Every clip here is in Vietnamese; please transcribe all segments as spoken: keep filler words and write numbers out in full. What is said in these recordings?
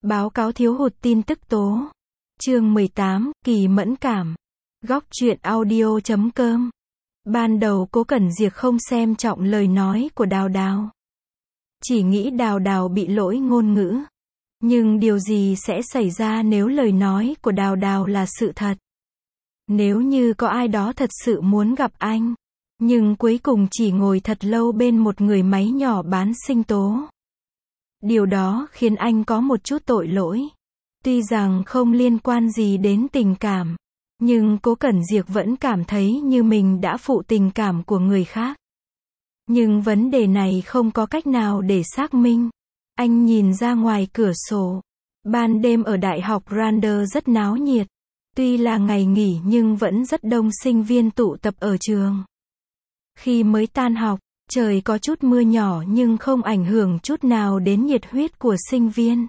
Báo cáo thiếu hụt tin tức tố. Chương mười tám, kỳ mẫn cảm. Góc truyện audio chấm com. Ban đầu Cố Cẩn Diệc không xem trọng lời nói của Đào Đào. Chỉ nghĩ Đào Đào bị lỗi ngôn ngữ. Nhưng điều gì sẽ xảy ra nếu lời nói của Đào Đào là sự thật? Nếu như có ai đó thật sự muốn gặp anh, nhưng cuối cùng chỉ ngồi thật lâu bên một người máy nhỏ bán sinh tố. Điều đó khiến anh có một chút tội lỗi. Tuy rằng không liên quan gì đến tình cảm, nhưng Cố Cẩn Diệc vẫn cảm thấy như mình đã phụ tình cảm của người khác. Nhưng vấn đề này không có cách nào để xác minh. Anh nhìn ra ngoài cửa sổ. Ban đêm ở Đại học Randers rất náo nhiệt. Tuy là ngày nghỉ nhưng vẫn rất đông sinh viên tụ tập ở trường. Khi mới tan học, trời có chút mưa nhỏ nhưng không ảnh hưởng chút nào đến nhiệt huyết của sinh viên.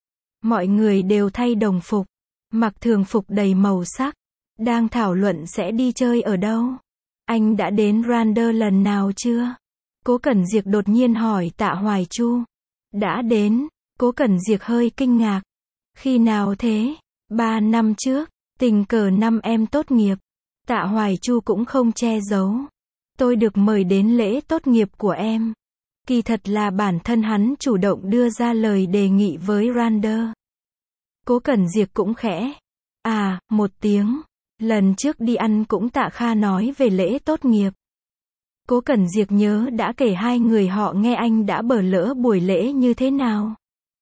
Mọi người đều thay đồng phục, mặc thường phục đầy màu sắc, đang thảo luận sẽ đi chơi ở đâu. Anh đã đến Randers lần nào chưa? Cố Cẩn Diệc đột nhiên hỏi Tạ Hoài Chu. Đã đến. Cố Cẩn Diệc hơi kinh ngạc. Khi nào thế? Ba năm trước, tình cờ năm em tốt nghiệp. Tạ Hoài Chu cũng không che giấu. Tôi được mời đến lễ tốt nghiệp của em. Kỳ thật là bản thân hắn chủ động đưa ra lời đề nghị với Randers. Cố Cẩn Diệc cũng khẽ. À, một tiếng. Lần trước đi ăn cũng Tạ Kha nói về lễ tốt nghiệp. Cố Cẩn Diệc nhớ đã kể hai người họ nghe anh đã bỡ lỡ buổi lễ như thế nào.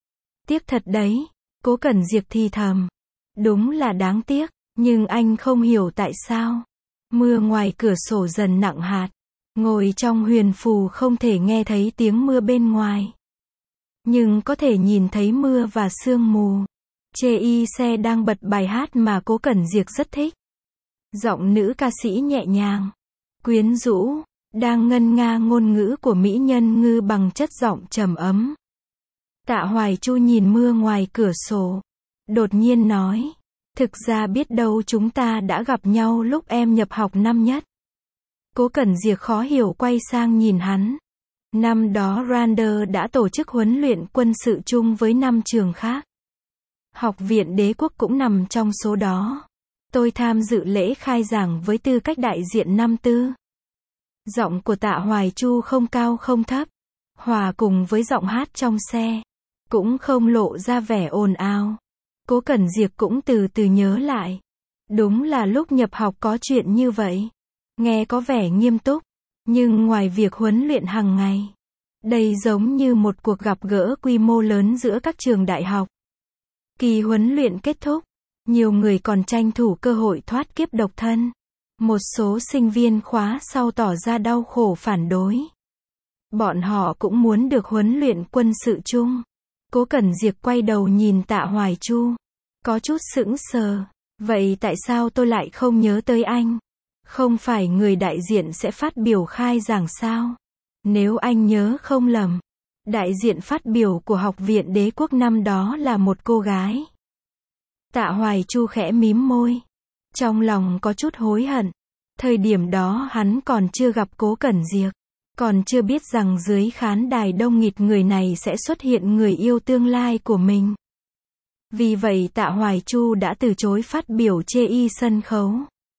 Tiếc thật đấy. Cố Cẩn Diệc thì thầm. Đúng là đáng tiếc, nhưng anh không hiểu tại sao. Mưa ngoài cửa sổ dần nặng hạt. Ngồi trong huyền phù không thể nghe thấy tiếng mưa bên ngoài. Nhưng có thể nhìn thấy mưa và sương mù. Chê Y xe đang bật bài hát mà Cố Cẩn Diệc rất thích. Giọng nữ ca sĩ nhẹ nhàng, quyến rũ, đang ngân nga ngôn ngữ của mỹ nhân ngư bằng chất giọng trầm ấm. Tạ Hoài Chu nhìn mưa ngoài cửa sổ. Đột nhiên nói. Thực ra biết đâu chúng ta đã gặp nhau lúc em nhập học năm nhất. Cố Cẩn Diệc khó hiểu quay sang nhìn hắn. Năm đó Randers đã tổ chức huấn luyện quân sự chung với năm trường khác. Học viện Đế quốc cũng nằm trong số đó. Tôi tham dự lễ khai giảng với tư cách đại diện năm tư. Giọng của Tạ Hoài Chu không cao không thấp, hòa cùng với giọng hát trong xe, cũng không lộ ra vẻ ồn ào. Cố Cẩn Diệc cũng từ từ nhớ lại. Đúng là lúc nhập học có chuyện như vậy. Nghe có vẻ nghiêm túc, nhưng ngoài việc huấn luyện hàng ngày, đây giống như một cuộc gặp gỡ quy mô lớn giữa các trường đại học. Kỳ huấn luyện kết thúc, nhiều người còn tranh thủ cơ hội thoát kiếp độc thân. Một số sinh viên khóa sau tỏ ra đau khổ phản đối. Bọn họ cũng muốn được huấn luyện quân sự chung. Cố Cẩn Diệc quay đầu nhìn Tạ Hoài Chu, có chút sững sờ. Vậy tại sao tôi lại không nhớ tới anh? Không phải người đại diện sẽ phát biểu khai giảng sao? Nếu anh nhớ không lầm, đại diện phát biểu của Học viện Đế quốc năm đó là một cô gái. Tạ Hoài Chu khẽ mím môi. Trong lòng có chút hối hận. Thời điểm đó hắn còn chưa gặp Cố Cẩn Diệc. Còn chưa biết rằng dưới khán đài đông nghịt người này sẽ xuất hiện người yêu tương lai của mình. Vì vậy Tạ Hoài Chu đã từ chối phát biểu chê y sân khấu.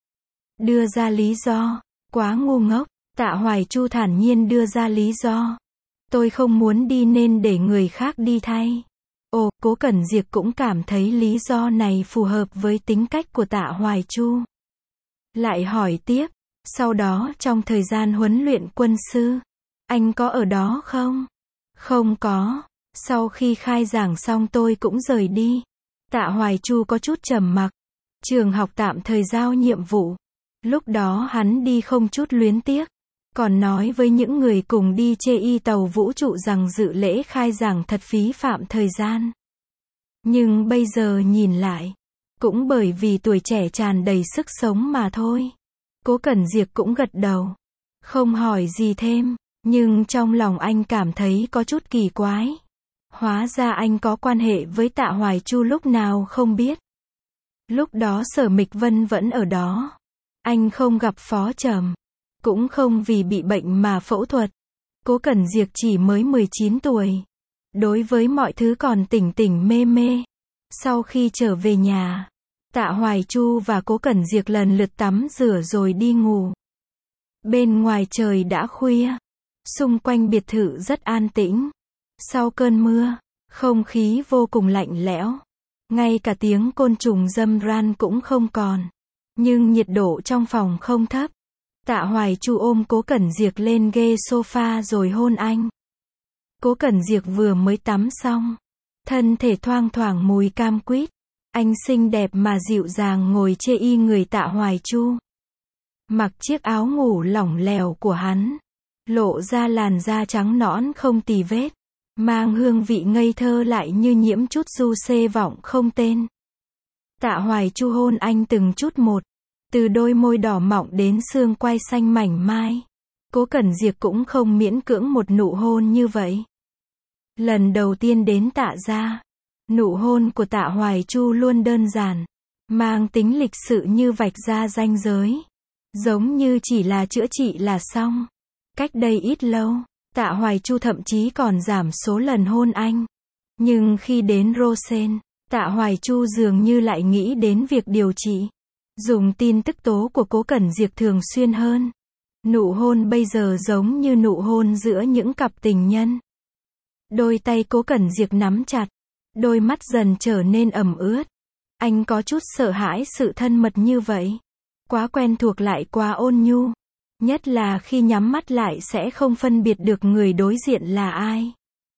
Đưa ra lý do. Quá ngu ngốc. Tạ Hoài Chu thản nhiên đưa ra lý do. Tôi không muốn đi nên để người khác đi thay. Ồ, Cố Cẩn Diệc cũng cảm thấy lý do này phù hợp với tính cách của Tạ Hoài Chu. Lại hỏi tiếp. Sau đó trong thời gian huấn luyện quân sư, anh có ở đó không? Không có. Sau khi khai giảng xong tôi cũng rời đi. Tạ Hoài Chu có chút trầm mặc. Trường học tạm thời giao nhiệm vụ. Lúc đó hắn đi không chút luyến tiếc. Còn nói với những người cùng đi chê y tàu vũ trụ rằng dự lễ khai giảng thật phí phạm thời gian. Nhưng bây giờ nhìn lại, cũng bởi vì tuổi trẻ tràn đầy sức sống mà thôi. Cố Cẩn Diệc cũng gật đầu. Không hỏi gì thêm, nhưng trong lòng anh cảm thấy có chút kỳ quái. Hóa ra anh có quan hệ với Tạ Hoài Chu lúc nào không biết. Lúc đó Sở Mịch Vân vẫn ở đó. Anh không gặp Phó Trầm. Cũng không vì bị bệnh mà phẫu thuật. Cố Cẩn Diệc chỉ mới mười chín tuổi. Đối với mọi thứ còn tỉnh tỉnh mê mê. Sau khi trở về nhà, Tạ Hoài Chu và Cố Cẩn Diệc lần lượt tắm rửa rồi đi ngủ. Bên ngoài trời đã khuya. Xung quanh biệt thự rất an tĩnh. Sau cơn mưa, không khí vô cùng lạnh lẽo. Ngay cả tiếng côn trùng râm ran cũng không còn. Nhưng nhiệt độ trong phòng không thấp. Tạ Hoài Chu ôm Cố Cẩn Diệc lên ghế sofa rồi hôn anh. Cố Cẩn Diệc vừa mới tắm xong. Thân thể thoang thoảng mùi cam quýt. Anh xinh đẹp mà dịu dàng ngồi chê y người Tạ Hoài Chu. Mặc chiếc áo ngủ lỏng lẻo của hắn. Lộ ra làn da trắng nõn không tì vết. Mang hương vị ngây thơ lại như nhiễm chút du xê vọng không tên. Tạ Hoài Chu hôn anh từng chút một. Từ đôi môi đỏ mọng đến xương quai xanh mảnh mai. Cố Cẩn Diệc cũng không miễn cưỡng một nụ hôn như vậy. Lần đầu tiên đến Tạ gia, nụ hôn của Tạ Hoài Chu luôn đơn giản, mang tính lịch sự như vạch ra ranh giới. Giống như chỉ là chữa trị là xong. Cách đây ít lâu, Tạ Hoài Chu thậm chí còn giảm số lần hôn anh. Nhưng khi đến Rosen, Tạ Hoài Chu dường như lại nghĩ đến việc điều trị. Dùng tin tức tố của Cố Cẩn Diệc thường xuyên hơn. Nụ hôn bây giờ giống như nụ hôn giữa những cặp tình nhân. Đôi tay Cố Cẩn Diệc nắm chặt. Đôi mắt dần trở nên ẩm ướt. Anh có chút sợ hãi sự thân mật như vậy. Quá quen thuộc lại quá ôn nhu. Nhất là khi nhắm mắt lại sẽ không phân biệt được người đối diện là ai.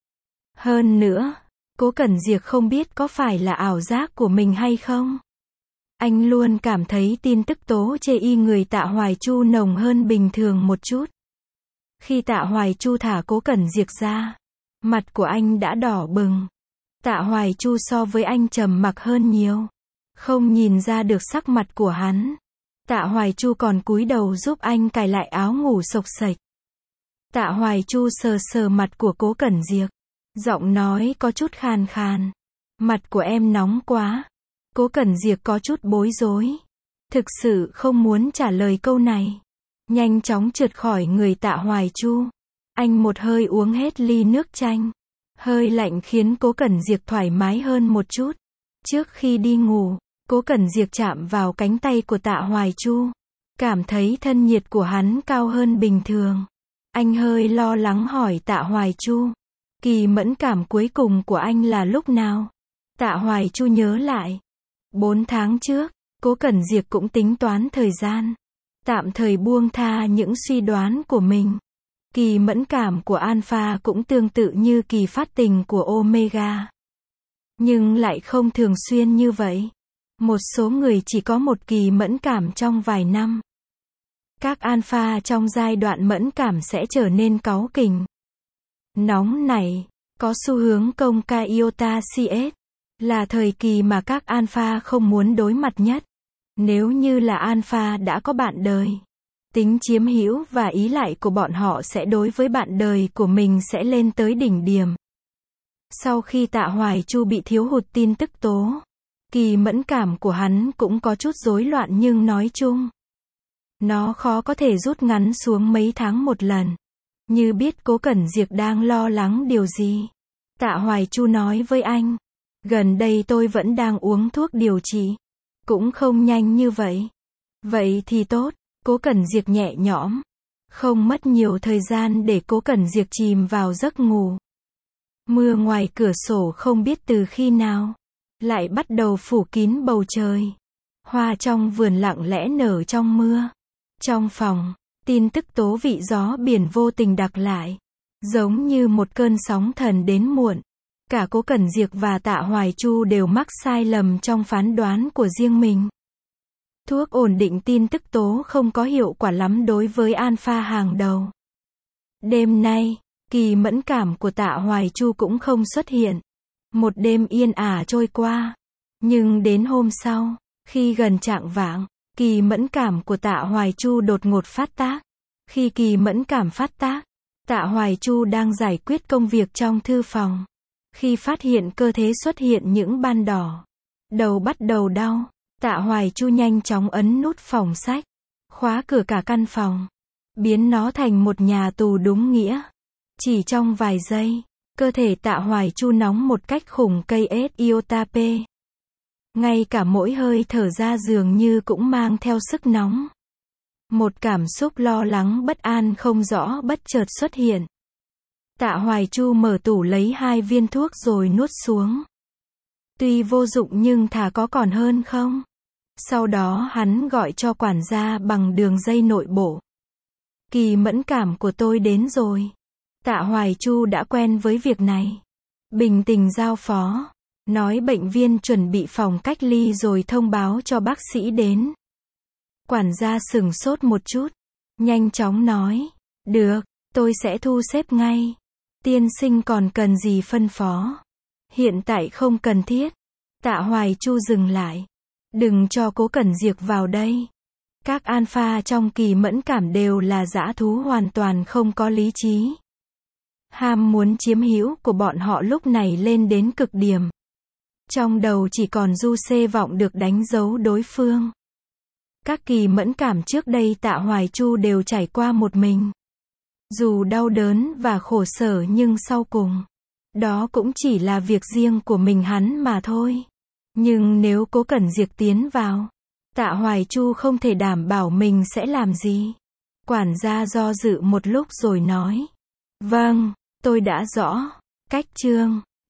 Hơn nữa, Cố Cẩn Diệc không biết có phải là ảo giác của mình hay không. Anh luôn cảm thấy tin tức tố chê y người Tạ Hoài Chu nồng hơn bình thường một chút. Khi Tạ Hoài Chu thả Cố Cẩn Diệc ra, mặt của anh đã đỏ bừng. Tạ Hoài Chu so với anh trầm mặc hơn nhiều. Không nhìn ra được sắc mặt của hắn. Tạ Hoài Chu còn cúi đầu giúp anh cài lại áo ngủ xộc xệch. Tạ Hoài Chu sờ sờ mặt của Cố Cẩn Diệc. Giọng nói có chút khàn khàn. Mặt của em nóng quá. Cố Cẩn Diệc có chút bối rối. Thực sự không muốn trả lời câu này. Nhanh chóng trượt khỏi người Tạ Hoài Chu. Anh một hơi uống hết ly nước chanh. Hơi lạnh khiến Cố Cẩn Diệc thoải mái hơn một chút. Trước khi đi ngủ, Cố Cẩn Diệc chạm vào cánh tay của Tạ Hoài Chu. Cảm thấy thân nhiệt của hắn cao hơn bình thường. Anh hơi lo lắng hỏi Tạ Hoài Chu. Kỳ mẫn cảm cuối cùng của anh là lúc nào? Tạ Hoài Chu nhớ lại. Bốn tháng trước, Cố Cẩn Diệc cũng tính toán thời gian. Tạm thời buông tha những suy đoán của mình. Kỳ mẫn cảm của Alpha cũng tương tự như kỳ phát tình của Omega. Nhưng lại không thường xuyên như vậy. Một số người chỉ có một kỳ mẫn cảm trong vài năm. Các Alpha trong giai đoạn mẫn cảm sẽ trở nên cáu kỉnh, nóng nảy, có xu hướng công ca iota cs. Là thời kỳ mà các Alpha không muốn đối mặt nhất. Nếu như là Alpha đã có bạn đời, tính chiếm hữu và ý lại của bọn họ sẽ đối với bạn đời của mình sẽ lên tới đỉnh điểm. Sau khi Tạ Hoài Chu bị thiếu hụt tin tức tố, kỳ mẫn cảm của hắn cũng có chút rối loạn nhưng nói chung, nó khó có thể rút ngắn xuống mấy tháng một lần. Như biết Cố Cẩn Diệc đang lo lắng điều gì, Tạ Hoài Chu nói với anh, gần đây tôi vẫn đang uống thuốc điều trị, cũng không nhanh như vậy. Vậy thì tốt, Cố Cẩn Diệc nhẹ nhõm. Không mất nhiều thời gian để Cố Cẩn Diệc chìm vào giấc ngủ. Mưa ngoài cửa sổ không biết từ khi nào lại bắt đầu phủ kín bầu trời. Hoa trong vườn lặng lẽ nở trong mưa. Trong phòng, tin tức tố vị gió biển vô tình đặc lại, giống như một cơn sóng thần đến muộn. Cả Cố Cẩn Diệc và Tạ Hoài Chu đều mắc sai lầm trong phán đoán của riêng mình. Thuốc ổn định tin tức tố không có hiệu quả lắm đối với Alpha hàng đầu. Đêm nay, kỳ mẫn cảm của Tạ Hoài Chu cũng không xuất hiện. Một đêm yên ả trôi qua. Nhưng đến hôm sau, khi gần chạng vạng, kỳ mẫn cảm của Tạ Hoài Chu đột ngột phát tác. Khi kỳ mẫn cảm phát tác, Tạ Hoài Chu đang giải quyết công việc trong thư phòng. Khi phát hiện cơ thể xuất hiện những ban đỏ, đầu bắt đầu đau, Tạ Hoài Chu nhanh chóng ấn nút phòng sách, khóa cửa cả căn phòng, biến nó thành một nhà tù đúng nghĩa. Chỉ trong vài giây, Cơ thể Tạ Hoài Chu nóng một cách khủng cây ết Iotape. Ngay cả mỗi hơi thở ra dường như cũng mang theo sức nóng. Một cảm xúc lo lắng bất an không rõ bất chợt xuất hiện. Tạ Hoài Chu mở tủ lấy hai viên thuốc rồi nuốt xuống. Tuy vô dụng nhưng thà có còn hơn không? Sau đó hắn gọi cho quản gia bằng đường dây nội bộ. Kỳ mẫn cảm của tôi đến rồi. Tạ Hoài Chu đã quen với việc này. Bình tĩnh giao phó. Nói bệnh viên chuẩn bị phòng cách ly rồi thông báo cho bác sĩ đến. Quản gia sửng sốt một chút. Nhanh chóng nói. Được, tôi sẽ thu xếp ngay. Tiên sinh còn cần gì phân phó? Hiện tại không cần thiết. Tạ Hoài Chu dừng lại. Đừng cho Cố Cẩn Diệp vào đây. Các alpha trong kỳ mẫn cảm đều là dã thú hoàn toàn không có lý trí. Ham muốn chiếm hữu của bọn họ lúc này lên đến cực điểm. Trong đầu chỉ còn du xê vọng được đánh dấu đối phương. Các kỳ mẫn cảm trước đây Tạ Hoài Chu đều trải qua một mình. Dù đau đớn và khổ sở nhưng sau cùng, đó cũng chỉ là việc riêng của mình hắn mà thôi. Nhưng nếu Cố Cẩn Diệp tiến vào, Tạ Hoài Chu không thể đảm bảo mình sẽ làm gì. Quản gia do dự một lúc rồi nói. Vâng, tôi đã rõ. Cách chương